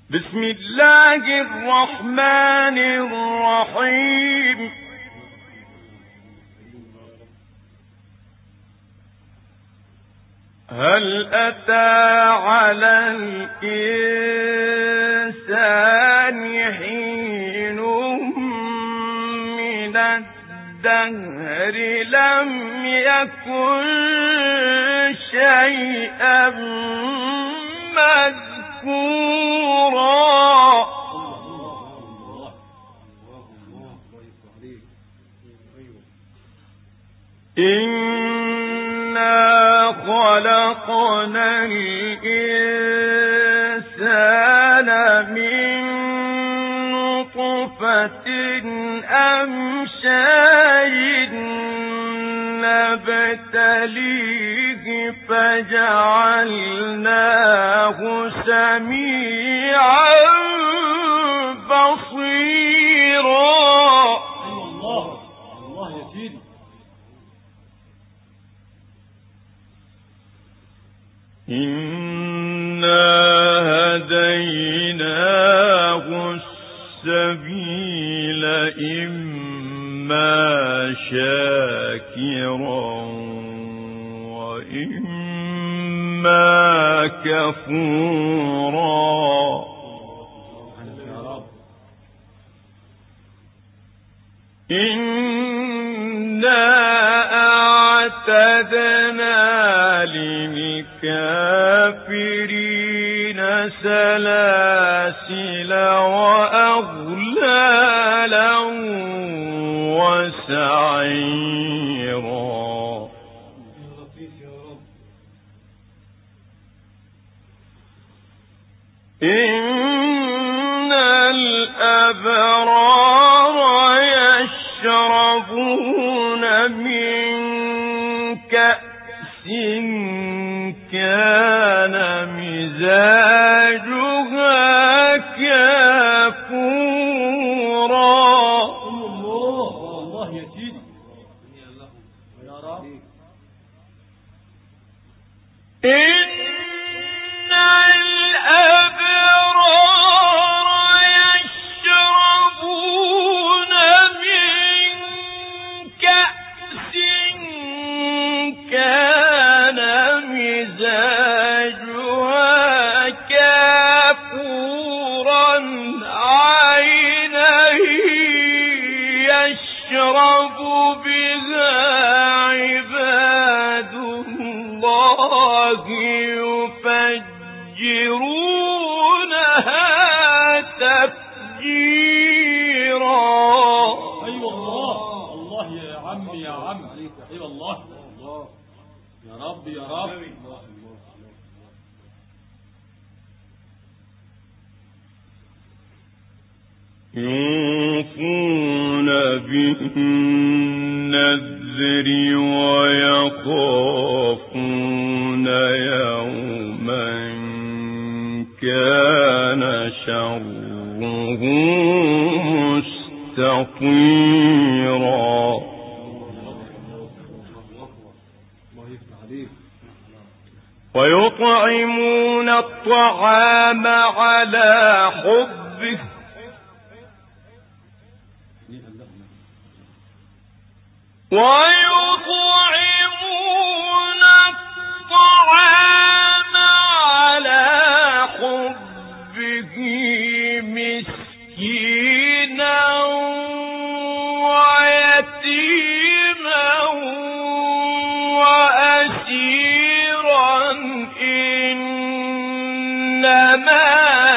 بسم الله الرحمن الرحيم. هل أتى على الإنسان حين من الدهر لم يكن شيئا مذكورا. إنا خلقنا الإنسان من نطفة أمشاج نبتليه فجعلناه سميعا بصيرا. الله يا سيدي. إنا هديناه السبيل إما شاكرا وإما كفورا. إنا أعتدنا للكافرين سلاسل وأغلالا وسعيرا. إن الأبرار يشربون من كأس كان مزاجها كافورا. الله يا سيدي. يا رب. إن الأبرار يشربون من كأس كان مزاجها كافورا عينا يشرب بها عباد الله يفجرونها تفجيرا. أيوة الله يا عم يا عم. أيوة الله يا رب يا رب. يوفون بالنذر ويخافون يوما كان شره مستطيرا. ويطعمون الطعام على حبه ويطعمون الطعام على حبه مسكينا ويتيما وأسيرا إنما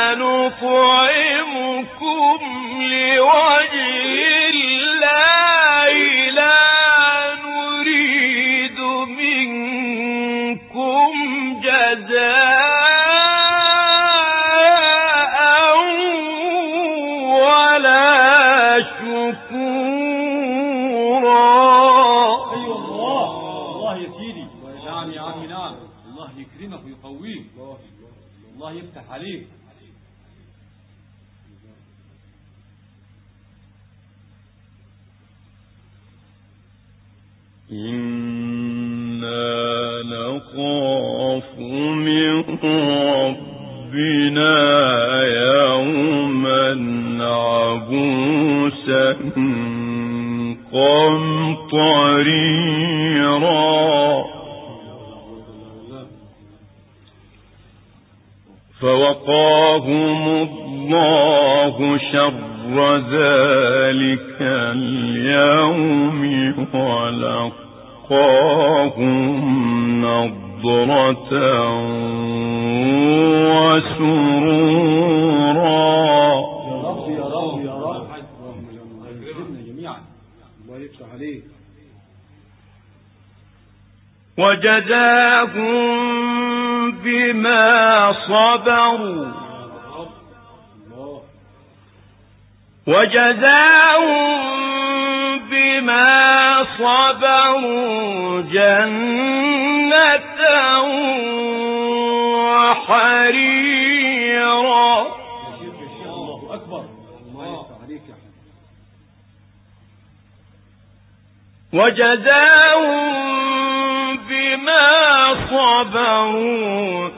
نطعمكم لوجه الله لا نريد منكم جزاء ولا شكورا. أيوة الله يا سيدي. نعم يا عم نعم. الله يكرمك ويقويك. الله يفتح عليك. فوقاهم الله شر ذلك اليوم ولقاهم نضرة وسرورا. يا رب يا رب يكرمنا جميعا. الله يفتح عليك. وجزاهم بما صبروا جنة وحريرا. الله أكبر. الله يفتح عليك يا حبيبي. وجزاهم بما صبروا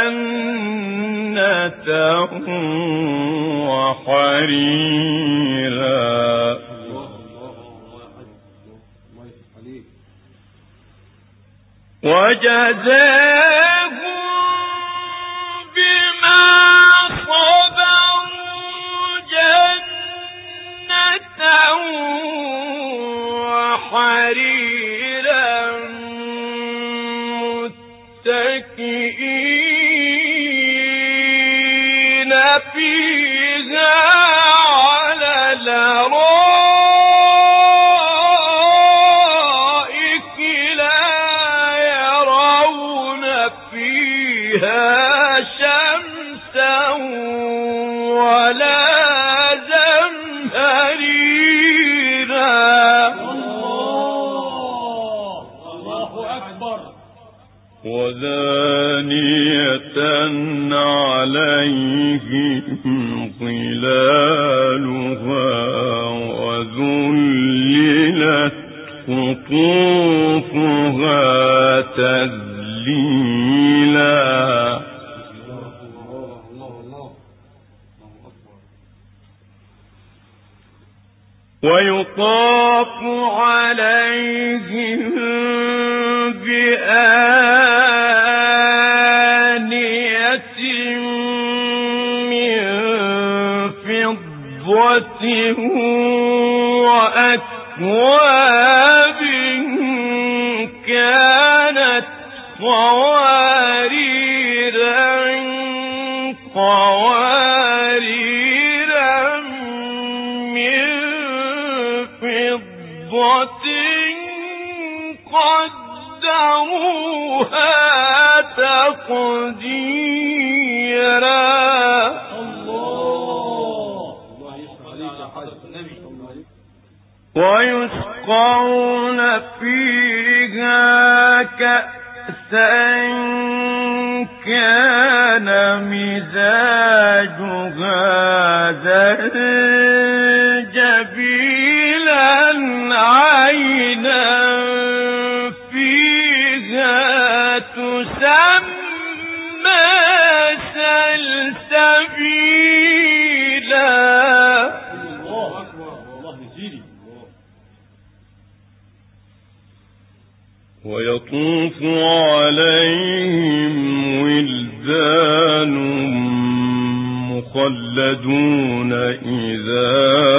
جنة وحريرا. وجزاهم بما صبروا جنة وحريرا متكئين فيها على الأرائك لا يرون فيها شمسا ولا زمهريرا. الله أكبر. ودانية عليهم ظلالها وذللت قطوفها تذليلا. ويطاف عليهم بآنية من فضة وأكواب كانت قوارير من فضة قدروها تقديرا. الله يفتح عليك يا حضرة النبي. ويسقون فيها كأسا كان مزاجها زنجبيلا عينا فيها تسمى سلسبيلا. الله أكبر. الله يزيدي. ويطوف عليهم ولدان مخلدون إذا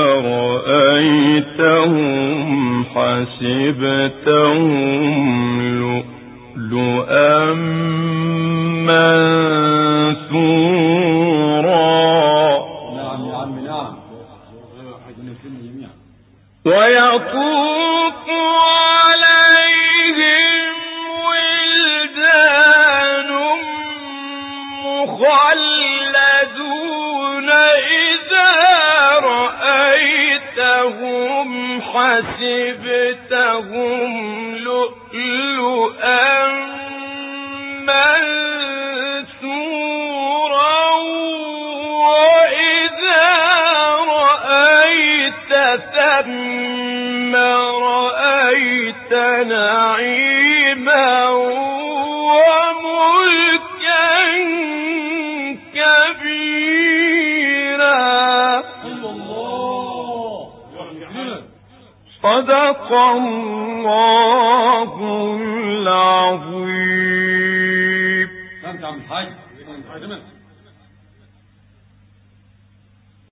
رأيتهم حسبتهم لؤلؤا منثورا. نعم يا عم نعم. ويطوف عليهم ولدان مخلدون إذا رأيتهم حسبتهم لؤلؤا منثورا وإذا رأيت ثم رأيت نعيما وملكا كبيرا. صدق الله العظيم. أنت عم الحاج.